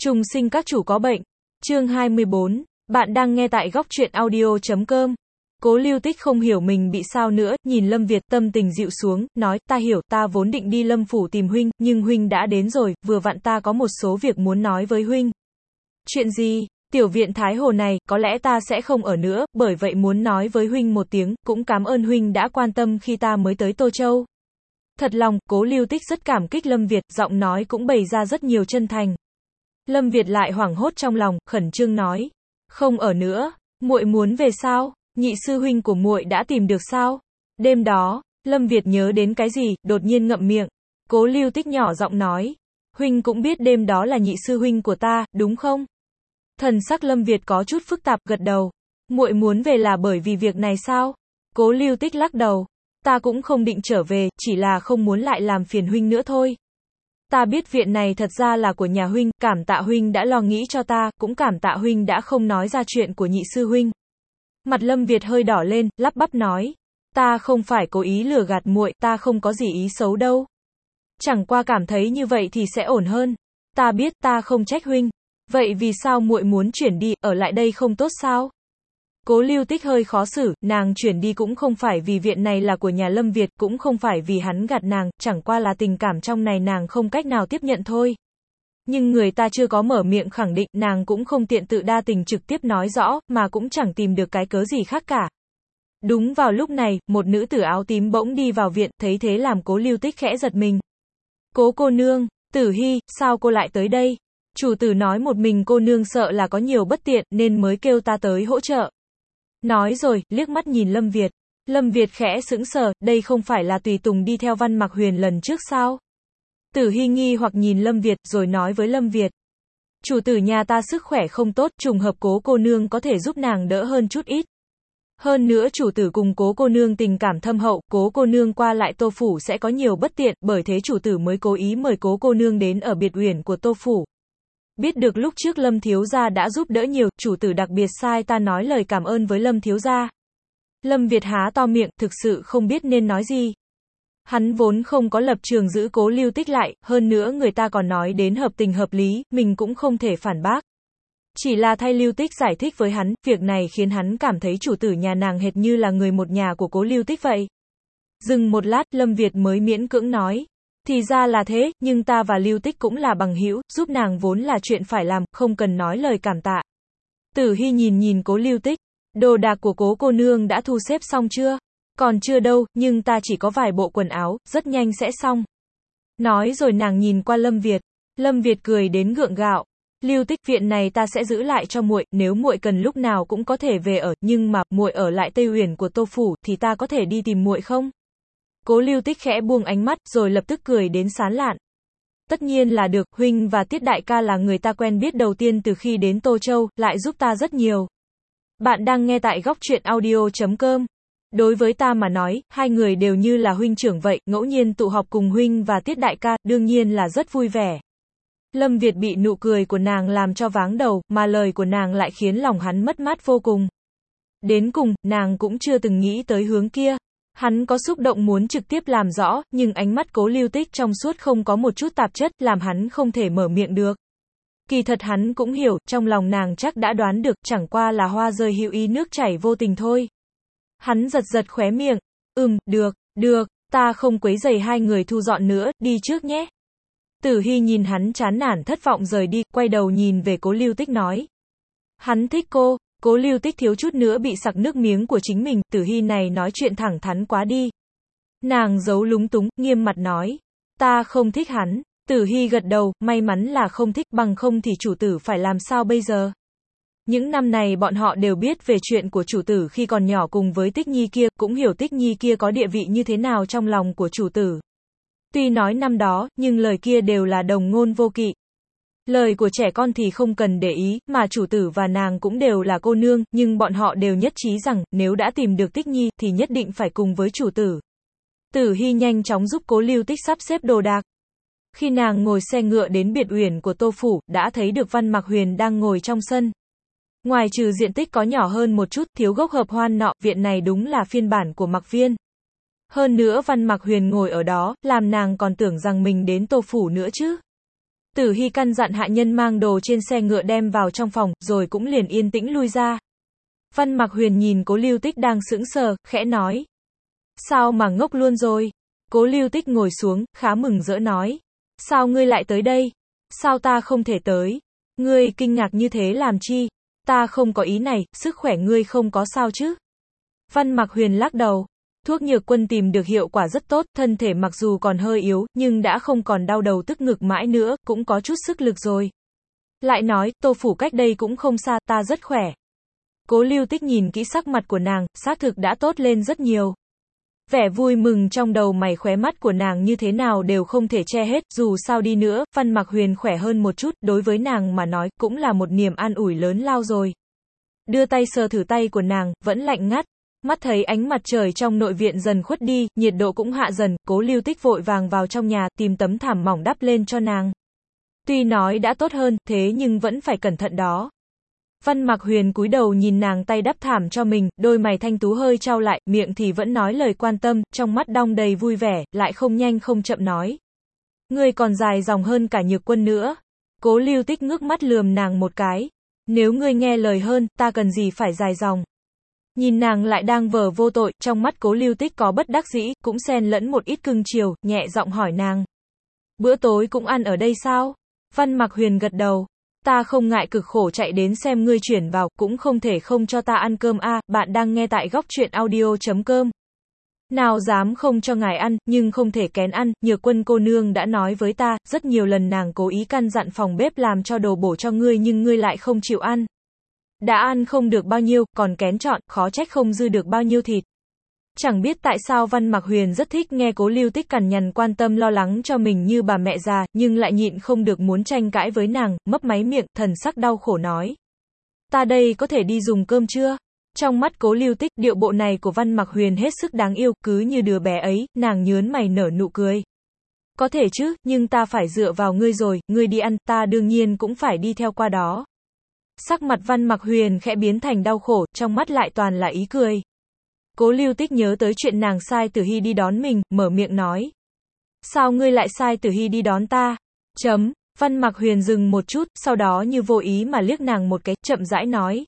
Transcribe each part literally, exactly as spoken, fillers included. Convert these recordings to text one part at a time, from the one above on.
Trùng sinh các chủ có bệnh. Chương hai mươi bốn. Bạn đang nghe tại góc truyện audio chấm com. Cố Lưu Tích không hiểu mình bị sao nữa, nhìn Lâm Việt, tâm tình dịu xuống, nói, ta hiểu, ta vốn định đi Lâm phủ tìm huynh, nhưng huynh đã đến rồi, vừa vặn ta có một số việc muốn nói với huynh. Chuyện gì? Tiểu viện Thái Hồ này, có lẽ ta sẽ không ở nữa, bởi vậy muốn nói với huynh một tiếng, cũng cảm ơn huynh đã quan tâm khi ta mới tới Tô Châu. Thật lòng, Cố Lưu Tích rất cảm kích Lâm Việt, giọng nói cũng bày ra rất nhiều chân thành. Lâm Việt lại hoảng hốt trong lòng, khẩn trương nói, không ở nữa, muội muốn về sao? Nhị sư huynh của muội đã tìm được sao? Đêm đó, Lâm Việt nhớ đến cái gì, đột nhiên ngậm miệng. Cố Lưu Tích nhỏ giọng nói, huynh cũng biết đêm đó là nhị sư huynh của ta, đúng không? Thần sắc Lâm Việt có chút phức tạp, gật đầu. Muội muốn về là bởi vì việc này sao? Cố Lưu Tích lắc đầu, ta cũng không định trở về, chỉ là không muốn lại làm phiền huynh nữa thôi. Ta biết viện này thật ra là của nhà huynh, cảm tạ huynh đã lo nghĩ cho ta, cũng cảm tạ huynh đã không nói ra chuyện của nhị sư huynh. Mặt Lâm Việt hơi đỏ lên, lắp bắp nói, ta không phải cố ý lừa gạt muội, ta không có gì ý xấu đâu. Chẳng qua cảm thấy như vậy thì sẽ ổn hơn. Ta biết, ta không trách huynh. Vậy vì sao muội muốn chuyển đi, ở lại đây không tốt sao? Cố Lưu Tích hơi khó xử, nàng chuyển đi cũng không phải vì viện này là của nhà Lâm Việt, cũng không phải vì hắn gạt nàng, chẳng qua là tình cảm trong này nàng không cách nào tiếp nhận thôi. Nhưng người ta chưa có mở miệng khẳng định, nàng cũng không tiện tự đa tình trực tiếp nói rõ, mà cũng chẳng tìm được cái cớ gì khác cả. Đúng vào lúc này, một nữ tử áo tím bỗng đi vào viện, thấy thế làm Cố Lưu Tích khẽ giật mình. Cố cô nương, Tử Hy, sao cô lại tới đây? Chủ tử nói một mình cô nương sợ là có nhiều bất tiện, nên mới kêu ta tới hỗ trợ. Nói rồi, liếc mắt nhìn Lâm Việt. Lâm Việt khẽ sững sờ, đây không phải là tùy tùng đi theo Văn Mặc Huyền lần trước sao? Tử Hy nghi hoặc nhìn Lâm Việt, rồi nói với Lâm Việt. Chủ tử nhà ta sức khỏe không tốt, trùng hợp Cố cô nương có thể giúp nàng đỡ hơn chút ít. Hơn nữa chủ tử cùng Cố cô nương tình cảm thâm hậu, Cố cô nương qua lại Tô phủ sẽ có nhiều bất tiện, bởi thế chủ tử mới cố ý mời Cố cô nương đến ở biệt uyển của Tô phủ. Biết được lúc trước Lâm thiếu gia đã giúp đỡ nhiều, chủ tử đặc biệt sai ta nói lời cảm ơn với Lâm thiếu gia. Lâm Việt há to miệng, thực sự không biết nên nói gì. Hắn vốn không có lập trường giữ Cố Lưu Tích lại, hơn nữa người ta còn nói đến hợp tình hợp lý, mình cũng không thể phản bác. Chỉ là thay Lưu Tích giải thích với hắn, việc này khiến hắn cảm thấy chủ tử nhà nàng hệt như là người một nhà của Cố Lưu Tích vậy. Dừng một lát, Lâm Việt mới miễn cưỡng nói. Thì ra là thế, nhưng ta và Lưu Tích cũng là bằng hữu, giúp nàng vốn là chuyện phải làm, không cần nói lời cảm tạ. Tử Hy nhìn nhìn Cố Lưu Tích, đồ đạc của Cố cô nương đã thu xếp xong chưa? Còn chưa đâu, nhưng ta chỉ có vài bộ quần áo, rất nhanh sẽ xong. Nói rồi nàng nhìn qua Lâm Việt. Lâm Việt cười đến gượng gạo. Lưu Tích, viện này ta sẽ giữ lại cho muội, nếu muội cần lúc nào cũng có thể về ở, nhưng mà muội ở lại Tây Uyển của Tô phủ thì ta có thể đi tìm muội không? Cố Lưu Tích khẽ buông ánh mắt, rồi lập tức cười đến sán lạn. Tất nhiên là được, huynh và Tiết đại ca là người ta quen biết đầu tiên từ khi đến Tô Châu, lại giúp ta rất nhiều. Bạn đang nghe tại góc truyện audio chấm com. Đối với ta mà nói, hai người đều như là huynh trưởng vậy, ngẫu nhiên tụ họp cùng huynh và Tiết đại ca, đương nhiên là rất vui vẻ. Lâm Việt bị nụ cười của nàng làm cho váng đầu, mà lời của nàng lại khiến lòng hắn mất mát vô cùng. Đến cùng, nàng cũng chưa từng nghĩ tới hướng kia. Hắn có xúc động muốn trực tiếp làm rõ, nhưng ánh mắt Cố Lưu Tích trong suốt không có một chút tạp chất, làm hắn không thể mở miệng được. Kỳ thật hắn cũng hiểu, trong lòng nàng chắc đã đoán được, chẳng qua là hoa rơi hữu ý nước chảy vô tình thôi. Hắn giật giật khóe miệng, ừm, được, được, ta không quấy rầy hai người thu dọn nữa, đi trước nhé. Tử Hy nhìn hắn chán nản thất vọng rời đi, quay đầu nhìn về Cố Lưu Tích nói. Hắn thích cô. Cố Lưu Tích thiếu chút nữa bị sặc nước miếng của chính mình, Tử Hy này nói chuyện thẳng thắn quá đi. Nàng giấu lúng túng, nghiêm mặt nói. Ta không thích hắn. Tử Hy gật đầu, may mắn là không thích, bằng không thì chủ tử phải làm sao bây giờ. Những năm này bọn họ đều biết về chuyện của chủ tử khi còn nhỏ cùng với Tích Nhi kia, cũng hiểu Tích Nhi kia có địa vị như thế nào trong lòng của chủ tử. Tuy nói năm đó, nhưng lời kia đều là đồng ngôn vô kỵ. Lời của trẻ con thì không cần để ý, mà chủ tử và nàng cũng đều là cô nương, nhưng bọn họ đều nhất trí rằng, nếu đã tìm được Tích Nhi, thì nhất định phải cùng với chủ tử. Tử Hy nhanh chóng giúp Cố Lưu Tích sắp xếp đồ đạc. Khi nàng ngồi xe ngựa đến biệt uyển của Tô phủ, đã thấy được Văn Mặc Huyền đang ngồi trong sân. Ngoài trừ diện tích có nhỏ hơn một chút, thiếu gốc hợp hoan nọ, viện này đúng là phiên bản của Mặc Viên. Hơn nữa Văn Mặc Huyền ngồi ở đó, làm nàng còn tưởng rằng mình đến Tô phủ nữa chứ. Tử Hy căn dặn hạ nhân mang đồ trên xe ngựa đem vào trong phòng, rồi cũng liền yên tĩnh lui ra. Văn Mặc Huyền nhìn Cố Lưu Tích đang sững sờ, khẽ nói. Sao mà ngốc luôn rồi? Cố Lưu Tích ngồi xuống, khá mừng rỡ nói. Sao ngươi lại tới đây? Sao ta không thể tới? Ngươi kinh ngạc như thế làm chi? Ta không có ý này, sức khỏe ngươi không có sao chứ? Văn Mặc Huyền lắc đầu. Thuốc nhược quân tìm được hiệu quả rất tốt, thân thể mặc dù còn hơi yếu, nhưng đã không còn đau đầu tức ngực mãi nữa, cũng có chút sức lực rồi. Lại nói, Tô Phủ cách đây cũng không xa, ta rất khỏe. Cố Lưu Tích nhìn kỹ sắc mặt của nàng, xác thực đã tốt lên rất nhiều. Vẻ vui mừng trong đầu mày khóe mắt của nàng như thế nào đều không thể che hết, dù sao đi nữa, Văn Mặc Huyền khỏe hơn một chút, đối với nàng mà nói, cũng là một niềm an ủi lớn lao rồi. Đưa tay sờ thử tay của nàng, vẫn lạnh ngắt. Mắt thấy ánh mặt trời trong nội viện dần khuất đi, nhiệt độ cũng hạ dần, Cố Lưu Tích vội vàng vào trong nhà, tìm tấm thảm mỏng đắp lên cho nàng. Tuy nói đã tốt hơn, thế nhưng vẫn phải cẩn thận đó. Văn Mặc Huyền cúi đầu nhìn nàng tay đắp thảm cho mình, đôi mày thanh tú hơi chau lại, miệng thì vẫn nói lời quan tâm, trong mắt đong đầy vui vẻ, lại không nhanh không chậm nói. Ngươi còn dài dòng hơn cả Nhược Quân nữa. Cố Lưu Tích ngước mắt lườm nàng một cái. Nếu ngươi nghe lời hơn, ta cần gì phải dài dòng. Nhìn nàng lại đang vờ vô tội, trong mắt Cố Lưu Tích có bất đắc dĩ, cũng xen lẫn một ít cưng chiều, nhẹ giọng hỏi nàng. Bữa tối cũng ăn ở đây sao? Văn Mặc Huyền gật đầu. Ta không ngại cực khổ chạy đến xem ngươi chuyển vào, cũng không thể không cho ta ăn cơm a. À, bạn đang nghe tại góc truyện audio chấm com. Nào dám không cho ngài ăn, nhưng không thể kén ăn, Nhược Quân cô nương đã nói với ta, rất nhiều lần nàng cố ý căn dặn phòng bếp làm cho đồ bổ cho ngươi nhưng ngươi lại không chịu ăn. Đã ăn không được bao nhiêu, còn kén chọn, khó trách không dư được bao nhiêu thịt. Chẳng biết tại sao Văn Mặc Huyền rất thích nghe Cố Lưu Tích cằn nhằn quan tâm lo lắng cho mình như bà mẹ già, nhưng lại nhịn không được muốn tranh cãi với nàng, mấp máy miệng, thần sắc đau khổ nói. Ta đây có thể đi dùng cơm chưa? Trong mắt Cố Lưu Tích, điệu bộ này của Văn Mặc Huyền hết sức đáng yêu, cứ như đứa bé ấy, nàng nhớn mày nở nụ cười. Có thể chứ, nhưng ta phải dựa vào ngươi rồi, ngươi đi ăn, ta đương nhiên cũng phải đi theo qua đó. Sắc mặt Văn Mặc Huyền khẽ biến thành đau khổ, trong mắt lại toàn là ý cười. Cố Lưu Tích nhớ tới chuyện nàng sai Tử Hy đi đón mình, mở miệng nói. Sao ngươi lại sai Tử Hy đi đón ta? Chấm, Văn Mặc Huyền dừng một chút, sau đó như vô ý mà liếc nàng một cái, chậm rãi nói.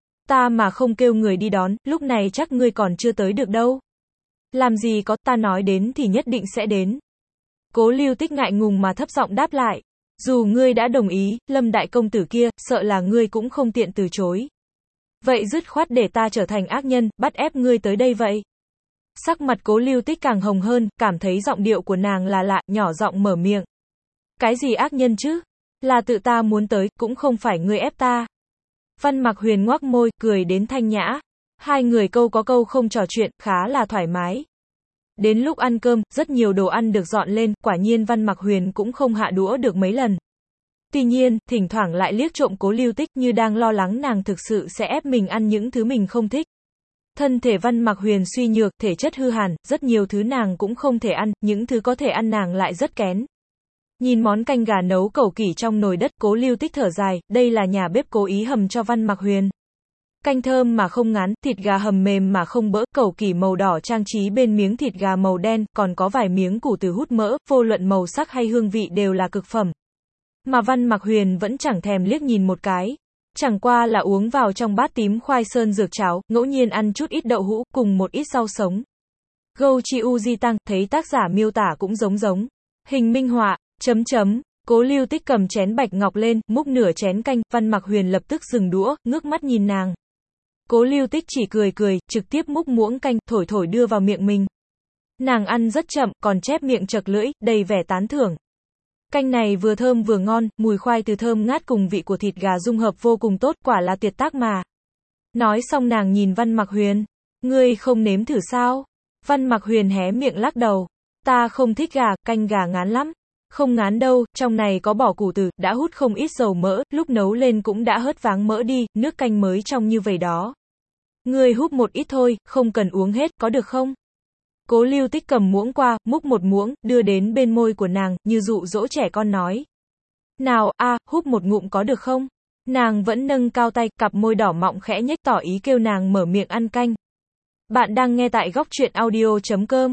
Ta mà không kêu người đi đón, lúc này chắc ngươi còn chưa tới được đâu. Làm gì có, ta nói đến thì nhất định sẽ đến. Cố Lưu Tích ngại ngùng mà thấp giọng đáp lại. Dù ngươi đã đồng ý, Lâm đại công tử kia, sợ là ngươi cũng không tiện từ chối. Vậy dứt khoát để ta trở thành ác nhân, bắt ép ngươi tới đây vậy. Sắc mặt Cố Lưu Tích càng hồng hơn, cảm thấy giọng điệu của nàng là lạ, nhỏ giọng mở miệng. Cái gì ác nhân chứ? Là tự ta muốn tới, cũng không phải ngươi ép ta. Văn Mặc Huyền ngoác môi, cười đến thanh nhã. Hai người câu có câu không trò chuyện, khá là thoải mái. Đến lúc ăn cơm, rất nhiều đồ ăn được dọn lên, quả nhiên Văn Mặc Huyền cũng không hạ đũa được mấy lần. Tuy nhiên, thỉnh thoảng lại liếc trộm Cố Lưu Tích như đang lo lắng nàng thực sự sẽ ép mình ăn những thứ mình không thích. Thân thể Văn Mặc Huyền suy nhược, thể chất hư hàn, rất nhiều thứ nàng cũng không thể ăn, những thứ có thể ăn nàng lại rất kén. Nhìn món canh gà nấu cẩu kỷ trong nồi đất, Cố Lưu Tích thở dài, đây là nhà bếp cố ý hầm cho Văn Mặc Huyền. Canh thơm mà không ngán, thịt gà hầm mềm mà không bỡ, cẩu kỷ màu đỏ trang trí bên miếng thịt gà màu đen, còn có vài miếng củ từ hút mỡ, vô luận màu sắc hay hương vị đều là cực phẩm. Mà Văn Mặc Huyền vẫn chẳng thèm liếc nhìn một cái. Chẳng qua là uống vào trong bát tím khoai sơn dược cháo, ngẫu nhiên ăn chút ít đậu hũ, cùng một ít rau sống. Gou Chi U Di Tăng, thấy tác giả miêu tả cũng giống giống. Hình minh họa, chấm chấm, Cố Lưu Tích cầm chén bạch ngọc lên, múc nửa chén canh, Văn Mặc Huyền lập tức dừng đũa, ngước mắt nhìn nàng. Cố Lưu Tích chỉ cười cười, trực tiếp múc muỗng canh, thổi thổi đưa vào miệng mình. Nàng ăn rất chậm, còn chép miệng chật lưỡi, đầy vẻ tán thưởng. Canh này vừa thơm vừa ngon, mùi khoai từ thơm ngát cùng vị của thịt gà dung hợp vô cùng tốt, quả là tuyệt tác mà. Nói xong nàng nhìn Văn Mặc Huyền. Ngươi không nếm thử sao? Văn Mặc Huyền hé miệng lắc đầu. Ta không thích gà, canh gà ngán lắm. Không ngán đâu, trong này có bỏ củ từ, đã hút không ít dầu mỡ, lúc nấu lên cũng đã hớt váng mỡ đi, nước canh mới trong như vậy đó. Ngươi húp một ít thôi, không cần uống hết, có được không? Cố Lưu Tích cầm muỗng qua, múc một muỗng, đưa đến bên môi của nàng, như dụ dỗ trẻ con nói. Nào, a, à, húp một ngụm có được không? Nàng vẫn nâng cao tay, cặp môi đỏ mọng khẽ nhếch tỏ ý kêu nàng mở miệng ăn canh. Bạn đang nghe tại góc truyện audio chấm com.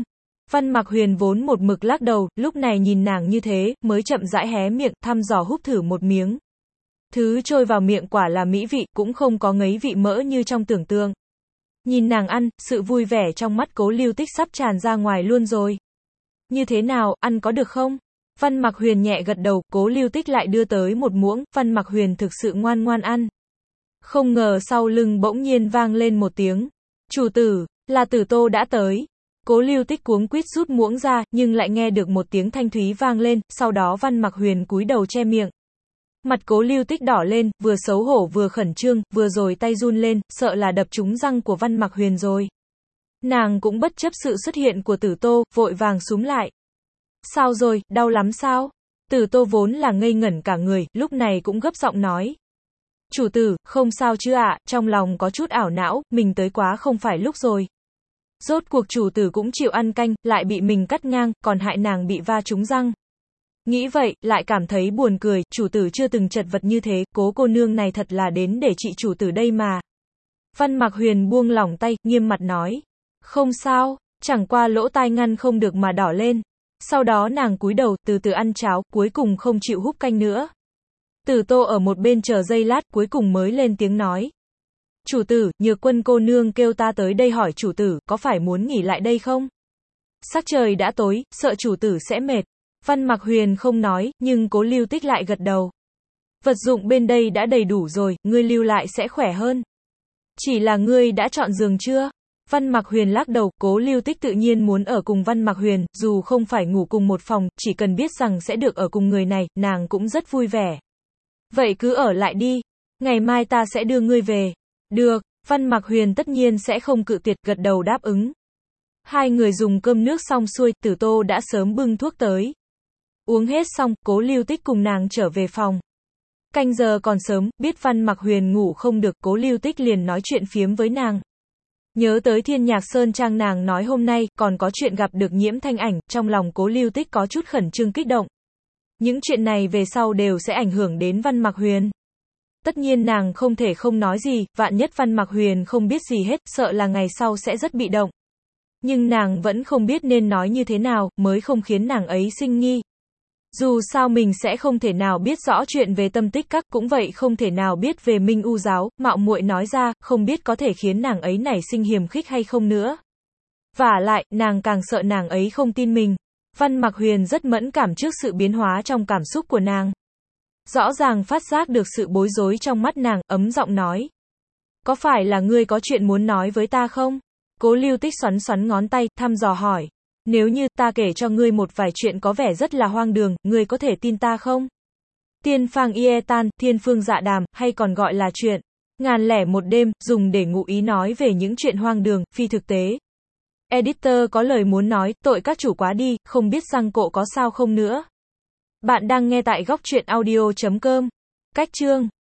Văn Mặc Huyền vốn một mực lắc đầu, lúc này nhìn nàng như thế, mới chậm rãi hé miệng, thăm dò húp thử một miếng. Thứ trôi vào miệng quả là mỹ vị, cũng không có ngấy vị mỡ như trong tưởng tượng. Nhìn nàng ăn, sự vui vẻ trong mắt Cố Lưu Tích sắp tràn ra ngoài luôn rồi. Như thế nào, ăn có được không? Văn Mặc Huyền nhẹ gật đầu, Cố Lưu Tích lại đưa tới một muỗng, Văn Mặc Huyền thực sự ngoan ngoan ăn. Không ngờ sau lưng bỗng nhiên vang lên một tiếng. Chủ tử, là Tử Tô đã tới. Cố Lưu Tích cuống quýt rút muỗng ra, nhưng lại nghe được một tiếng thanh thúy vang lên, sau đó Văn Mặc Huyền cúi đầu che miệng. Mặt Cố Lưu Tích đỏ lên, vừa xấu hổ vừa khẩn trương, vừa rồi tay run lên, sợ là đập trúng răng của Văn Mặc Huyền rồi. Nàng cũng bất chấp sự xuất hiện của Tử Tô, vội vàng súm lại. Sao rồi, đau lắm sao? Tử Tô vốn là ngây ngẩn cả người, lúc này cũng gấp giọng nói. Chủ tử, không sao chứ ạ, trong lòng có chút ảo não, mình tới quá không phải lúc rồi. Rốt cuộc chủ tử cũng chịu ăn canh, lại bị mình cắt ngang, còn hại nàng bị va trúng răng. Nghĩ vậy, lại cảm thấy buồn cười, chủ tử chưa từng chật vật như thế, Cố cô nương này thật là đến để trị chủ tử đây mà. Văn Mặc Huyền buông lỏng tay, nghiêm mặt nói. Không sao, chẳng qua lỗ tai ngăn không được mà đỏ lên. Sau đó nàng cúi đầu, từ từ ăn cháo, cuối cùng không chịu húp canh nữa. Tử Tô ở một bên chờ giây lát, cuối cùng mới lên tiếng nói. Chủ tử, Nhược Quân cô nương kêu ta tới đây hỏi chủ tử, có phải muốn nghỉ lại đây không? Sắc trời đã tối, sợ chủ tử sẽ mệt. Văn Mặc Huyền không nói, nhưng Cố Lưu Tích lại gật đầu. Vật dụng bên đây đã đầy đủ rồi, ngươi lưu lại sẽ khỏe hơn. Chỉ là ngươi đã chọn giường chưa? Văn Mặc Huyền lắc đầu, Cố Lưu Tích tự nhiên muốn ở cùng Văn Mặc Huyền, dù không phải ngủ cùng một phòng, chỉ cần biết rằng sẽ được ở cùng người này, nàng cũng rất vui vẻ. Vậy cứ ở lại đi, ngày mai ta sẽ đưa ngươi về. Được, Văn Mặc Huyền tất nhiên sẽ không cự tuyệt, gật đầu đáp ứng. Hai người dùng cơm nước xong xuôi, Tử Tô đã sớm bưng thuốc tới. Uống hết xong, Cố Lưu Tích cùng nàng trở về phòng. Canh giờ còn sớm, biết Văn Mặc Huyền ngủ không được, Cố Lưu Tích liền nói chuyện phiếm với nàng. Nhớ tới Thiên Nhạc Sơn Trang nàng nói hôm nay, còn có chuyện gặp được Nhiễm Thanh Ảnh, trong lòng Cố Lưu Tích có chút khẩn trương kích động. Những chuyện này về sau đều sẽ ảnh hưởng đến Văn Mặc Huyền. Tất nhiên nàng không thể không nói gì, vạn nhất Văn Mặc Huyền không biết gì hết, sợ là ngày sau sẽ rất bị động. Nhưng nàng vẫn không biết nên nói như thế nào, mới không khiến nàng ấy sinh nghi. Dù sao mình sẽ không thể nào biết rõ chuyện về tâm tích các, cũng vậy không thể nào biết về Minh U giáo, mạo muội nói ra, không biết có thể khiến nàng ấy nảy sinh hiềm khích hay không nữa. Vả lại, nàng càng sợ nàng ấy không tin mình. Văn Mặc Huyền rất mẫn cảm trước sự biến hóa trong cảm xúc của nàng. Rõ ràng phát giác được sự bối rối trong mắt nàng, ấm giọng nói. Có phải là ngươi có chuyện muốn nói với ta không? Cố Lưu Tích xoắn xoắn ngón tay, thăm dò hỏi. Nếu như ta kể cho ngươi một vài chuyện có vẻ rất là hoang đường, ngươi có thể tin ta không? Tiên Phang Ie Tan, Thiên Phương Dạ Đàm, hay còn gọi là chuyện Ngàn lẻ một đêm, dùng để ngụ ý nói về những chuyện hoang đường, phi thực tế. Editor có lời muốn nói, tội các chủ quá đi, không biết răng cộ có sao không nữa. Bạn đang nghe tại góc truyện audio chấm com. Cách chương